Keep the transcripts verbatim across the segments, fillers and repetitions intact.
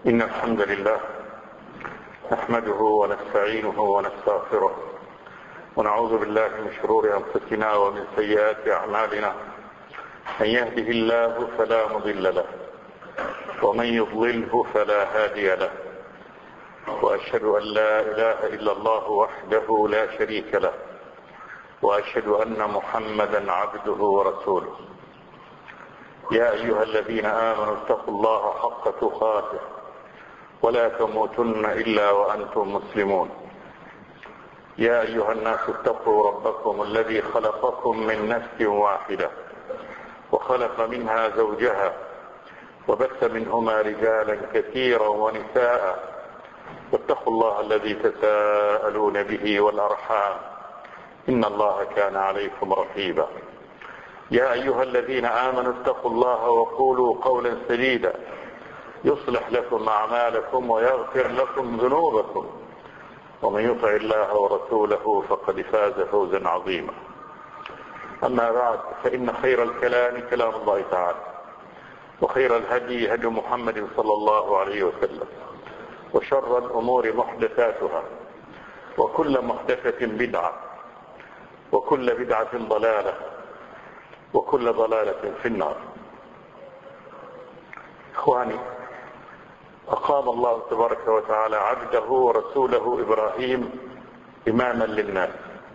إن الحمد لله نحمده ونستعينه ونستغفره ونعوذ بالله من شرور أنفسنا ومن سيئات أعمالنا. من يهده الله فلا مضل له ومن يضلله فلا هادي له، وأشهد أن لا إله إلا الله وحده لا شريك له، وأشهد أن محمدا عبده ورسوله. يا أيها الذين آمنوا اتقوا الله حق تقاته ولا تموتن إلا وأنتم مسلمون. يا أيها الناس اتقوا ربكم الذي خلقكم من نفس واحدة وخلق منها زوجها وبث منهما رجالا كثيرا ونساء، واتقوا الله الذي تساءلون به والأرحام إن الله كان عليكم رقيبا. يا أيها الذين آمنوا اتقوا الله وقولوا قولا سديدا يصلح لكم أعمالكم ويغفر لكم ذنوبكم، ومن يطع الله ورسوله فقد فاز فوزا عظيما. أما بعد، فإن خير الكلام كلام الله تعالى، وخير الهدي هدي محمد صلى الله عليه وسلم، وشر الأمور محدثاتها، وكل محدثة بدعة، وكل بدعة ضلالة، وكل ضلالة في النار. إخواني، أقام الله تبارك وتعالى عبده ورسوله إبراهيم إماما للناس.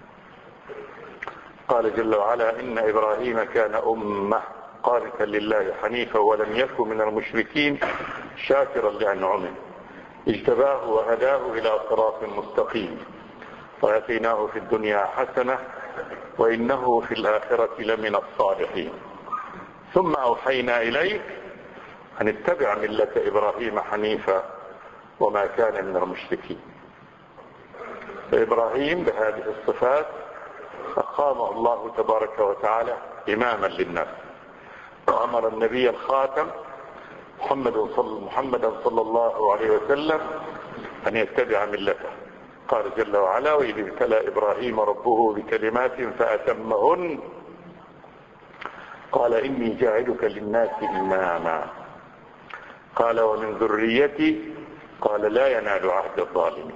قال جل وعلا: إن إبراهيم كان أمة قانتا لله حنيفا ولم يكن من المشركين شاكرا لأنعمه اجتباه وهداه إلى صراط مستقيم وآتيناه في الدنيا حسنة وإنه في الآخرة لمن الصالحين. ثم أوحينا إليك أن اتبع ملة إبراهيم حنيفا وما كان من المشركين. فإبراهيم بهذه الصفات أقامه الله تبارك وتعالى إماما للناس، وأمر النبي الخاتم محمد صلى, محمدا صلى الله عليه وسلم أن يتبع ملته. قال جل وعلا: وإذ ابتلى إبراهيم ربه بكلمات فأتمهن قال إني جاعلك للناس إماما قال ومن ذريتي قال لا ينال عهد الظالمين.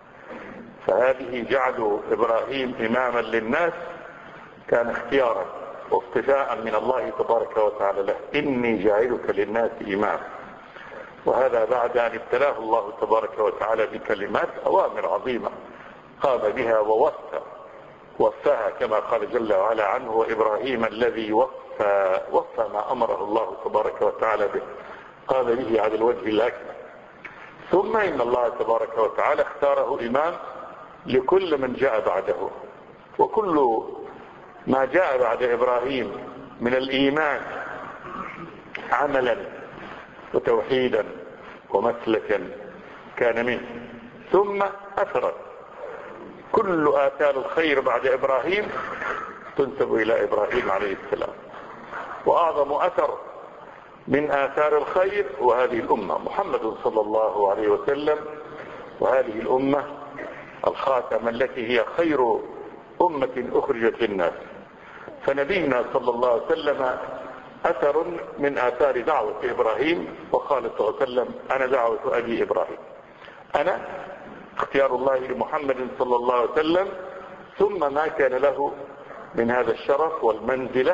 فهذه جعل إبراهيم إماما للناس كان اختيارا واصطفاء من الله تبارك وتعالى له: إني جاعلك للناس إماما. وهذا بعد أن ابتلاه الله تبارك وتعالى بكلمات أوامر عظيمة قام بها ووفى وفاها، كما قال جل وعلا عنه: وإبراهيم الذي وفى وفى ما أمره الله تبارك وتعالى به، قام به على الوجه الأكمل. ثم إن الله تبارك وتعالى اختاره إمام لكل من جاء بعده، وكل ما جاء بعد إبراهيم من الإيمان عملا وتوحيدا ومسلكا كان منه. ثم أثرت كل آثار الخير بعد إبراهيم تنسب إلى إبراهيم عليه السلام. وأعظم أثر من آثار الخير وهذه الأمة محمد صلى الله عليه وسلم، وهذه الأمة الخاتمة التي هي خير أمة أخرجت للناس. فنبينا صلى الله عليه وسلم أثر من آثار دعوة إبراهيم، وقال صلى الله عليه وسلم: أنا دعوة أبي إبراهيم، أنا اختيار الله لمحمد صلى الله عليه وسلم. ثم ما كان له من هذا الشرف والمنزلة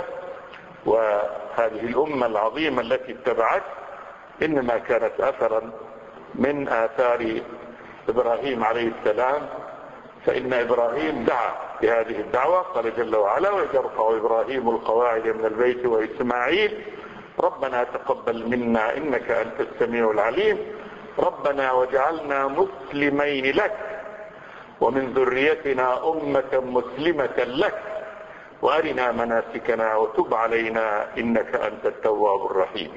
وهذه الأمة العظيمة التي اتبعت إنما كانت أثرا من آثار إبراهيم عليه السلام. فإن إبراهيم دعا بهذه الدعوة. قال جل وعلا: وإذ يرفع إبراهيم القواعد من البيت وإسماعيل ربنا تقبل منا إنك أنت السميع العليم ربنا واجعلنا مسلمين لك ومن ذريتنا أمة مسلمة لك وأرنا مناسكنا وتب علينا إنك أنت التواب الرحيم.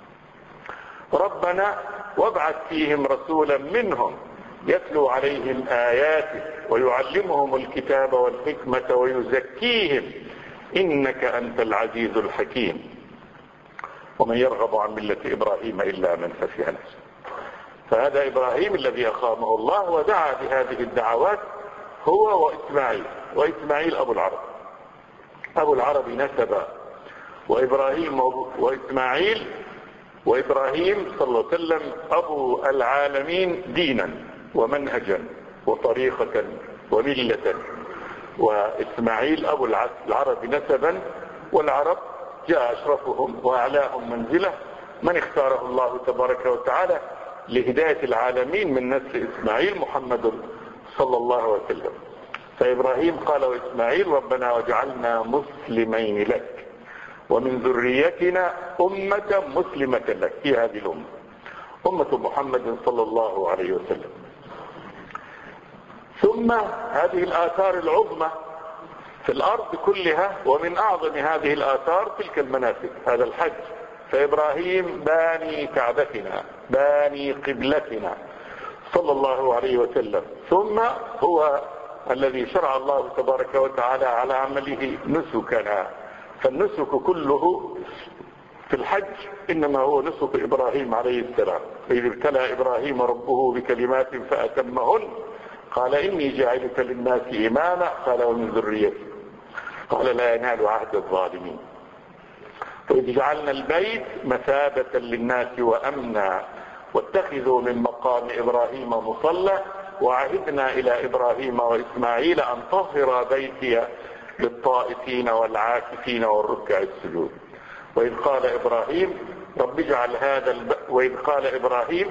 ربنا وابعث فيهم رسولا منهم يتلو عليهم آياتك ويعلمهم الكتاب والحكمة ويزكيهم إنك أنت العزيز الحكيم. ومن يرغب عن ملة إبراهيم إلا من سفه نفسه. فهذا إبراهيم الذي أقامه الله ودعا بهذه الدعوات هو وإسماعيل. وإسماعيل أبو العرب، أبو العرب نسبا، وإبراهيم وإسماعيل وإبراهيم صلى الله عليه وسلم أبو العالمين دينا ومنهجا وطريقة وملة، وإسماعيل أبو العرب نسبا، والعرب جاء أشرفهم وأعلاهم منزلة من اختاره الله تبارك وتعالى لهداية العالمين من نسل إسماعيل محمد صلى الله عليه وسلم. فإبراهيم قال وإسماعيل ربنا واجعلنا مسلمين لك ومن ذريتنا أمة مسلمة لك، في هذه الأمة أمة محمد صلى الله عليه وسلم. ثم هذه الآثار العظمى في الأرض كلها، ومن أعظم هذه الآثار تلك المناسك، هذا الحج. فإبراهيم باني كعبتنا باني قبلتنا صلى الله عليه وسلم، ثم هو الذي شرع الله تبارك وتعالى على عمله نسكنا. فالنسك كله في الحج إنما هو نسك إبراهيم عليه السلام. فإذ ابتلى إبراهيم ربه بكلمات فأتمهن قال إني جاعلك للناس إماما قال ومن ذريتي قال لا ينال عهد الظالمين. وإذ جعلنا البيت مثابة للناس وأمنا واتخذوا من مقام إبراهيم مصلى وعهدنا إلى إبراهيم وإسماعيل أن طهر بيتي للطائفين والعاكفين والركع السجود. وإذ قال إبراهيم رب اجعل هذا الب... وإذ قال إبراهيم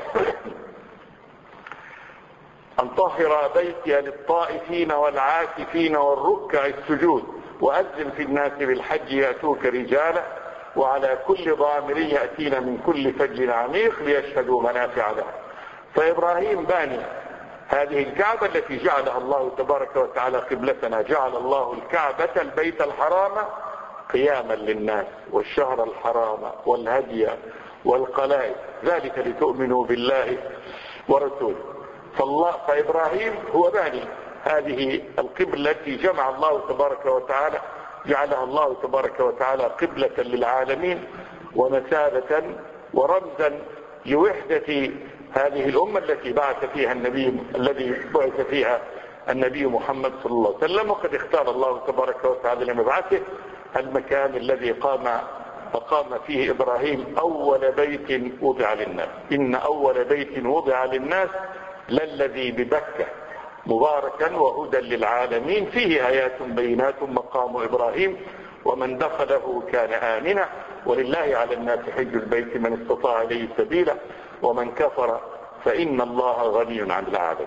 أن طهر بيتي للطائفين والعاكفين والركع السجود وأذن في الناس بالحج يأتوك رجالا وعلى كل ضامر يأتين من كل فج عميق ليشهدوا منافع لهم. فإبراهيم باني هذه الكعبة التي جعلها الله تبارك وتعالى قبلتنا. جعل الله الكعبة البيت الحرام قياما للناس والشهر الحرام والهدي والقلائد، ذلك لتؤمنوا بالله ورسوله. فالله فإبراهيم هو باني هذه القبلة التي جمع الله تبارك وتعالى جعلها الله تبارك وتعالى قبلة للعالمين ومثابة ورمزا لوحدة هذه الأمة التي بعث فيها النبي الذي بعث فيها النبي محمد صلى الله عليه وسلم. وقد اختار الله تبارك وتعالى لمبعثه المكان الذي قام فقام فيه إبراهيم أول بيت وضع للناس. إن أول بيت وضع للناس للذي ببكة مباركا وهدى للعالمين فيه آيات بينات مقام إبراهيم ومن دخله كان آمنا ولله على الناس حج البيت من استطاع إليه سبيلا ومن كفر فإن الله غني عن العالمين.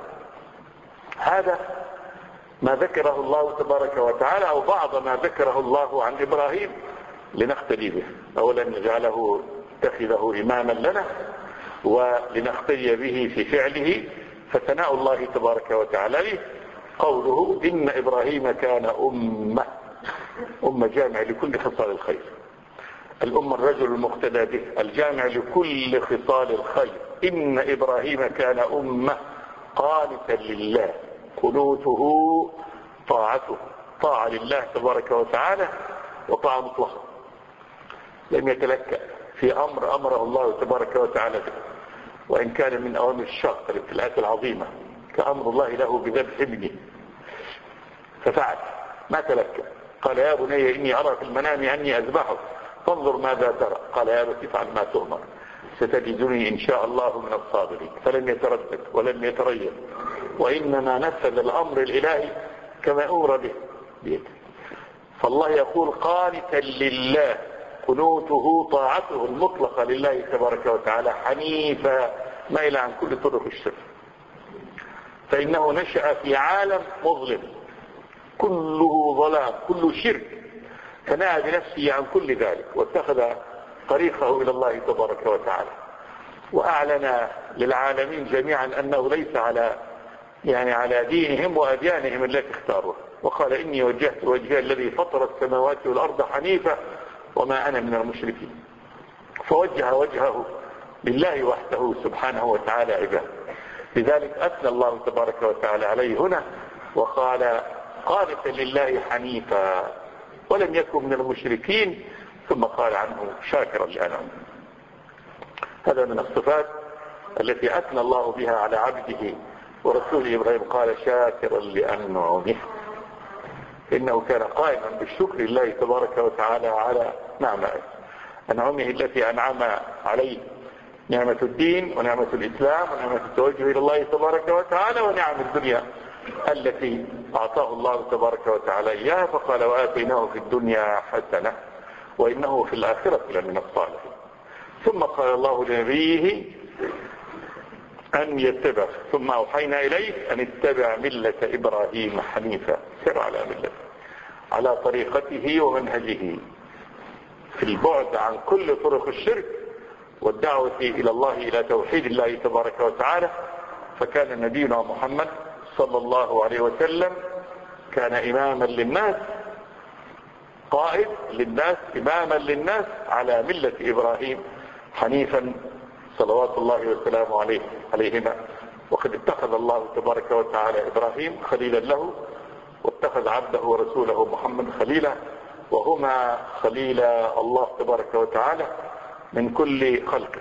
هذا ما ذكره الله تبارك وتعالى أو بعض ما ذكره الله عن إبراهيم لنقتدي به. أولا نجعله اتخذه إماما لنا ولنقتدي به في فعله. فثناء الله تبارك وتعالى له قوله إن إبراهيم كان أمة أمة جامع لكل خصال الخير. الأمة الرجل المقتدى به الجامع لكل خصال الخير. إن إبراهيم كان أمة قانتا لله قنوته طاعته طاعة لله تبارك وتعالى وطاعة مطلقة لم يتلكأ في أمر أمره الله تبارك وتعالى به، وإن كان من أوامر الشاقة الابتلاءات العظيمة كأمر الله له بذبح ابنه ففعل ما تلكأ. قال يا بني إني أرى في المنام أني أذبحه فانظر ماذا ترى قال يا أبت افعل ما تؤمر ستجدني إن شاء الله من الصابرين. فلم يتردد ولم يتريث وإنما نفذ الأمر الإلهي كما أمر به بيده. فالله يقول قانتا لله قنوته طاعته المطلقة لله تبارك وتعالى حنيفا مائلا عن كل طرق الشرك. فإنه نشأ في عالم مظلم كله ظلام كله شرك فنأى بنفسه عن كل ذلك واتخذ طريقه إلى الله تبارك وتعالى وأعلن للعالمين جميعا أنه ليس على يعني على دينهم وأديانهم التي اختاروها. وقال إني وجهت وجهي الذي فطر السماوات والأرض حنيفا وما أنا من المشركين. فوجه وجهه لله وحده سبحانه وتعالى عباده. لذلك أثنى الله تبارك وتعالى عليه هنا وقال قانتا لله حنيفا ولم يكن من المشركين ثم قال عنه شاكرا لأنعمه. هذا من الصفات التي أثنى الله بها على عبده ورسوله إبراهيم قال شاكرا لأنعمه إنه كان قائما بالشكر لله تبارك وتعالى على نعمه. أنعمه التي أنعم عليه، نعمة الدين ونعمة الإسلام ونعمة التوجه إلى الله تبارك وتعالى ونعم الدنيا التي أعطاه الله تبارك وتعالى إياها، فقال وآتيناه في الدنيا حسنة وإنه في الآخرة لمن الصالحين. ثم قال الله لنبيه أن يتبع، ثم أوحينا إليك أن اتبع ملة إبراهيم حنيفا، سر على ملة، على طريقته ومنهجه في البعد عن كل طرق الشرك والدعوة إلى الله، إلى توحيد الله تبارك وتعالى. فكان نبينا محمد صلى الله عليه وسلم كان إماما للناس، قائد للناس، إماما للناس على ملة إبراهيم حنيفا صلوات الله وسلامه عليه عليهما. وقد اتخذ الله تبارك وتعالى إبراهيم خليلا له، واتخذ عبده ورسوله محمد خليلا، وهما خليلا الله تبارك وتعالى من كل خلقه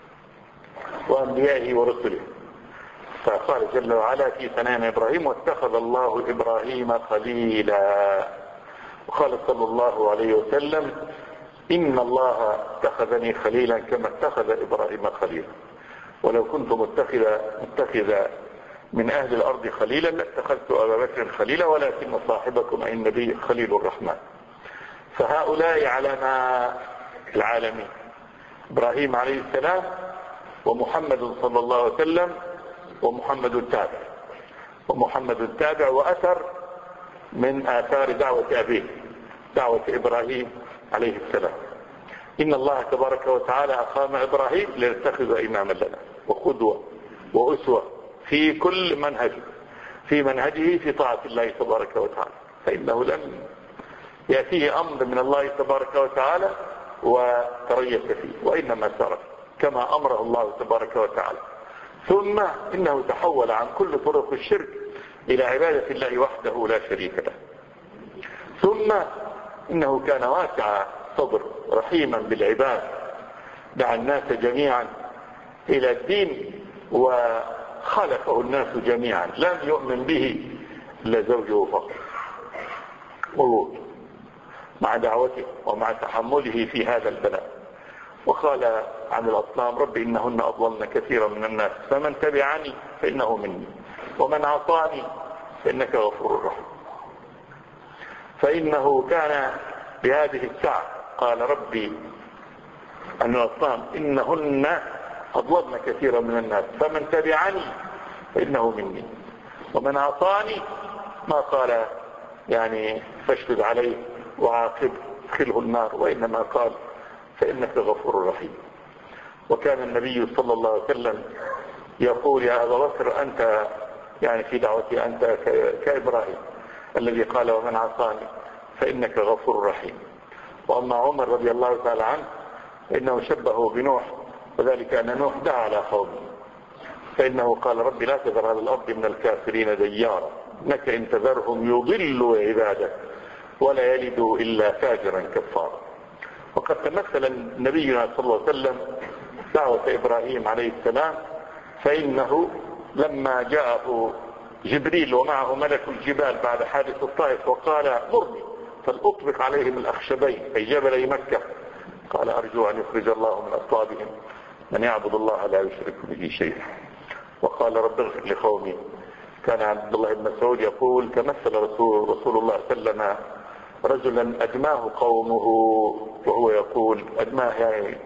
وأنبيائه ورسله. فقال جل وعلا في ثناء إبراهيم واتخذ الله إبراهيم خليلا. وقال صلى الله عليه وسلم إن الله اتخذني خليلا كما اتخذ إبراهيم خليلا، ولو كنت متخذ متخذ من أهل الأرض خليلا لاتخذت أبا بكر خليلا ولكن صاحبكم أي النبي خليل الرحمن. فهؤلاء علماء العالمين، إبراهيم عليه السلام ومحمد صلى الله عليه وسلم ومحمد التابع، ومحمد التابع وأثر من آثار دعوة أبيه، دعوة إبراهيم عليه السلام. إن الله تبارك وتعالى أقام إبراهيم ليتخذ إماما لنا وقدوة وأسوة في كل منهجه، في منهجه في طاعة الله تبارك وتعالى، فإنه لم يأتيه أمر من الله تبارك وتعالى وتريث فيه، وإنما سار كما أمره الله تبارك وتعالى. ثم إنه تحول عن كل طرق الشرك إلى عبادة الله وحده لا شريك له. ثم إنه كان واسع صدر رحيما بالعباد، دعا الناس جميعا إلى الدين وخلفه الناس جميعا، لم يؤمن به إلا زوجه فقط، مع دعوته ومع تحمله في هذا البلاء. وقال عن الأصنام رب إنهن أضللن كثيرا من الناس فمن تبعني فإنه مني ومن عصاني فإنك غفور رحيم. فإنه كان بهذه الساعة قال ربي أن الأصنام إنهن أضللن كثيرا من الناس فمن تبعني فإنه مني ومن عصاني ما قال يعني فاشدد عليه وعاقب ادخله النار، وإنما قال فإنك غفور رحيم. وكان النبي صلى الله عليه وسلم يقول يا أبا بكر أنت يعني في دعوتي أنت كإبراهيم الذي قال ومن عصاني فإنك غفور رحيم. وأما عمر رضي الله تعالى عنه إنه شبهه بنوح، وذلك أن نوح دعا على قومه فإنه قال ربي لا تذر على الأرض من الكافرين ديارا إنك إن تذرهم يضلوا عبادك ولا يلدوا إلا فاجرا كفارا. وقد تمثل نبينا صلى الله عليه وسلم دعوة إبراهيم عليه السلام، فإنه لما جاءه جبريل ومعه ملك الجبال بعد حادث الطائف وقال مرني فلأطبق عليهم الأخشبين أي جبلي مكة، قال أرجو أن يخرج الله من أصلابهم من يعبد الله لا يشرك به شيئا. وقال رب اغفر لقومي. كان عبد الله بن مسعود يقول تمثل رسول, رسول الله صلى الله عليه وسلم رجلا أدماه قومه، وهو يقول أدماه يعني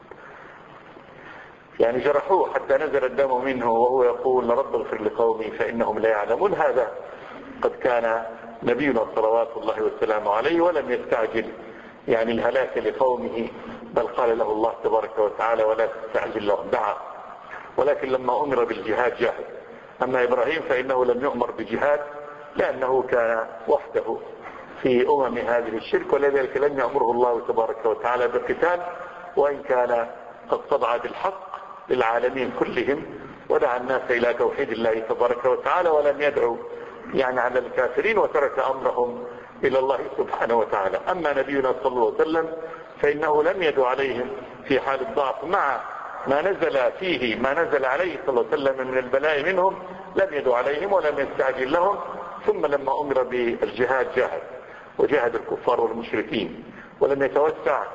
يعني جرحوه حتى نزل الدم منه، وهو يقول رب اغفر لقومي فإنهم لا يعلمون. هذا قد كان نبينا صلوات الله والسلام عليه ولم يستعجل يعني الهلاك لقومه، بل قال له الله تبارك وتعالى ولا تستعجل له دعا، ولكن لما أمر بالجهاد جاهد. أما إبراهيم فإنه لم يؤمر بجهاد لأنه كان وحده في أمم هذه الشرك، ولذلك لم يأمره الله تبارك وتعالى بالقتال، وإن كان قد صدع بالحق للعالمين كلهم ودعا الناس إلى توحيد الله تبارك وتعالى، ولم يدعو يعني على الكافرين وترك أمرهم إلى الله سبحانه وتعالى. أما نبينا صلى الله عليه وسلم فإنه لم يدعو عليهم في حال الضعف، مع ما نزل فيه ما نزل عليه صلى الله عليه وسلم من البلاء منهم لم يدعو عليهم ولم يستعجل لهم. ثم لما أمر بالجهاد جاهد وجاهد الكفار والمشركين، ولم يتوسع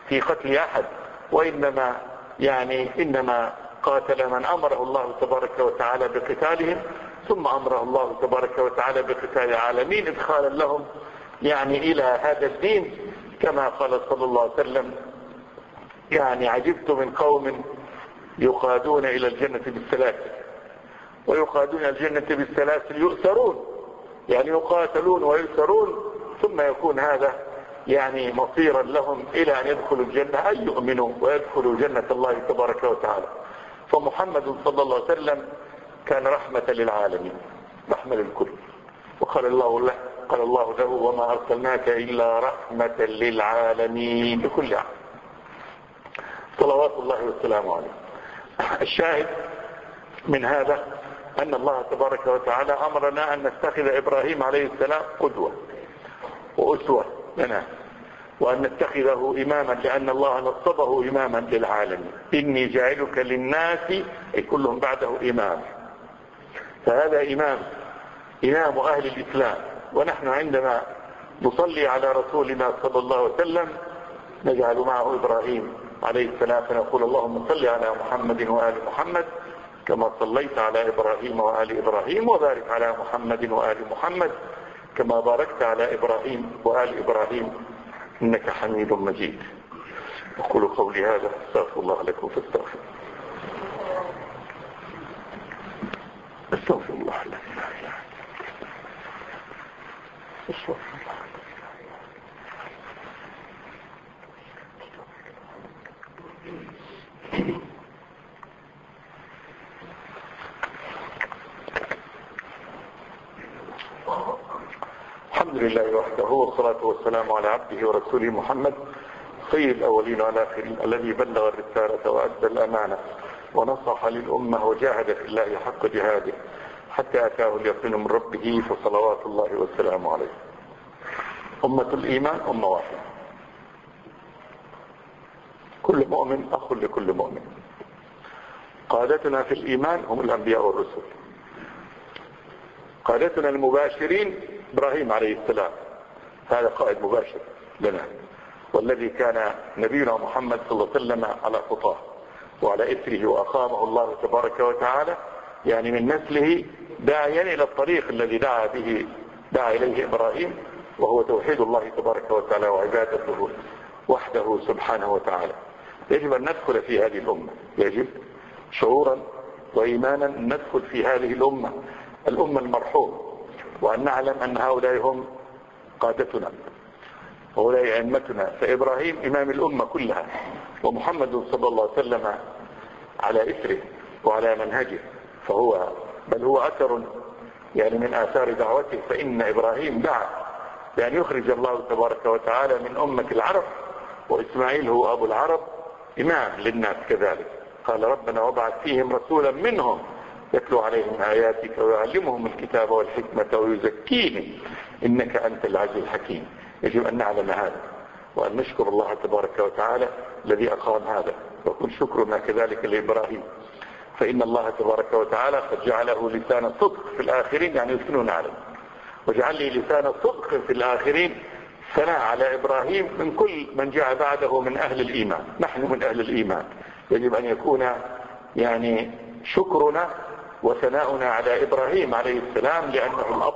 في قتل أحد، وإنما يعني إنما قاتل من أمره الله تبارك وتعالى بقتالهم، ثم أمره الله تبارك وتعالى بقتال العالمين إدخالا لهم يعني إلى هذا الدين، كما قال صلى الله عليه وسلم: يعني عجبت من قوم يقادون إلى الجنة بالسلاسل، ويقادون إلى الجنة بالسلاسل يؤسرون، يعني يقاتلون ويؤسرون، ثم يكون هذا يعني مصيرا لهم إلى أن يدخلوا الجنة، أن يؤمنوا ويدخلوا جنة الله تبارك وتعالى. فمحمد صلى الله عليه وسلم كان رحمة للعالمين، رحمة للكل. وقال الله له قال الله له: وما أرسلناك إلا رحمة للعالمين بكل عام. صلوات الله والسلام عليه. الشاهد من هذا أن الله تبارك وتعالى أمرنا أن نتخذ إبراهيم عليه السلام قدوة وأسوة لنا، وأن نتخذه إماما، لأن الله نصبه إماما للعالمين: إني جاعلك للناس، أي كلهم بعده إمام. فهذا إمام إمام أهل الإسلام. ونحن عندما نصلي على رسولنا صلى الله عليه وسلم نجعل معه إبراهيم عليه السلام، فنقول: اللهم صل على محمد وآل محمد كما صليت على إبراهيم وآل إبراهيم، وبارك على محمد وآل محمد كما باركت على إبراهيم وآل إبراهيم إنك حميد مجيد. أقول قولي هذا، استغفر الله لكم فاستغفر. استغفر الله لكم. استغفر الله. الحمد لله وحده، والصلاة والسلام على عبده ورسوله محمد سيد الأولين والآخرين، الذي بلغ الرسالة وأدى الأمانة ونصح للأمة وجاهد في الله حق جهاده حتى أتاه اليقين من ربه، فصلوات الله والسلام عليه. أمة الإيمان أمة واحدة، كل مؤمن أخ لكل مؤمن. قادتنا في الإيمان هم الأنبياء والرسل. قادتنا المباشرين إبراهيم عليه السلام، هذا قائد مباشر لنا، والذي كان نبينا محمد صلى الله عليه وسلم على خطاه وعلى إثره، وأقامه الله تبارك وتعالى يعني من نسله داعيا إلى الطريق الذي دعا به دعا إليه إبراهيم، وهو توحيد الله تبارك وتعالى وعبادته وحده سبحانه وتعالى. يجب أن ندخل في هذه الأمة، يجب شعورا وإيمانا أن ندخل في هذه الأمة الأمة المرحوم، وأن نعلم أن هؤلاء هم قادتنا، هؤلاء أئمتنا. فإبراهيم إمام الأمة كلها، ومحمد صلى الله عليه وسلم على إثره وعلى منهجه، فهو بل هو أثر يعني من آثار دعوته. فإن إبراهيم دعا بأن يخرج الله تبارك وتعالى من أمة العرب، وإسماعيل هو أبو العرب إمام للناس كذلك. قال: ربنا وابعث فيهم رسولا منهم يتلو عليهم آياتك ويعلمهم الكتاب والحكمة ويزكيهم إنك أنت العزيز الحكيم. يجب أن نعلم هذا، وأن نشكر الله تبارك وتعالى الذي أقام هذا، وكن شكرنا كذلك لإبراهيم، فإن الله تبارك وتعالى قد جعله لسان صدق في الآخرين، يعني يثنون عليه، وجعل لي لسان صدق في الآخرين ثناء على إبراهيم من كل من جاء بعده من أهل الإيمان. نحن من أهل الإيمان، يجب أن يكون يعني شكرنا وثناؤنا على إبراهيم عليه السلام، لأنه الأب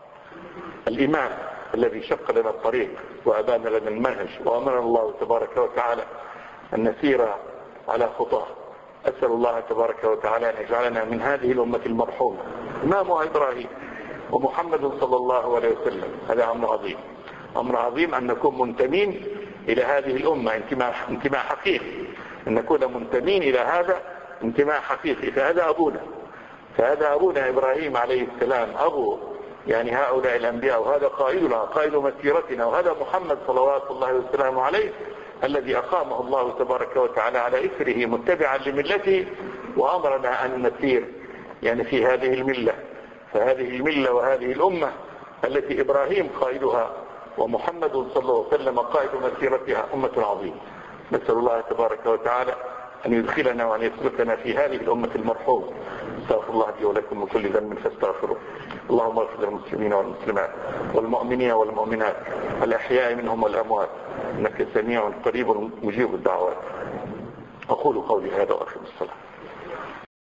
الإمام الذي شق لنا الطريق وأبان لنا المنهج، وأمرنا الله تبارك وتعالى أن نسير على خطاه. أسأل الله تبارك وتعالى أن يجعلنا من هذه الأمة المرحومة، إمامها إبراهيم ومحمد صلى الله عليه وسلم. هذا أمر عظيم، أمر عظيم أن نكون منتمين إلى هذه الأمة انتماء, انتماء حقيقي، أن نكون منتمين إلى هذا انتماء حقيقي. فهذا أبونا فهذا أبونا إبراهيم عليه السلام، أبو يعني هؤلاء الأنبياء، وهذا قائدنا قائد مسيرتنا، وهذا محمد صلوات الله وسلامه عليه الذي أقامه الله تبارك وتعالى على إثره متبعا لملته، وأمرنا أن نسير يعني في هذه الملة. فهذه الملة وهذه الأمة التي إبراهيم قائدها ومحمد صلى الله عليه وسلم قائد مسيرتها أمة عظيمة. نسأل الله تبارك وتعالى أن يدخلنا وأن يسلكنا في هذه الأمة المرحومة. استغفر الله لي ولكم من كل ذنب فاستغفروه. اللهم اغفر للمسلمين والمسلمات والمؤمنين والمؤمنات الأحياء منهم والأموات إنك سميع قريب مجيب الدعوات. أقول قولي هذا وأقم الصلاة.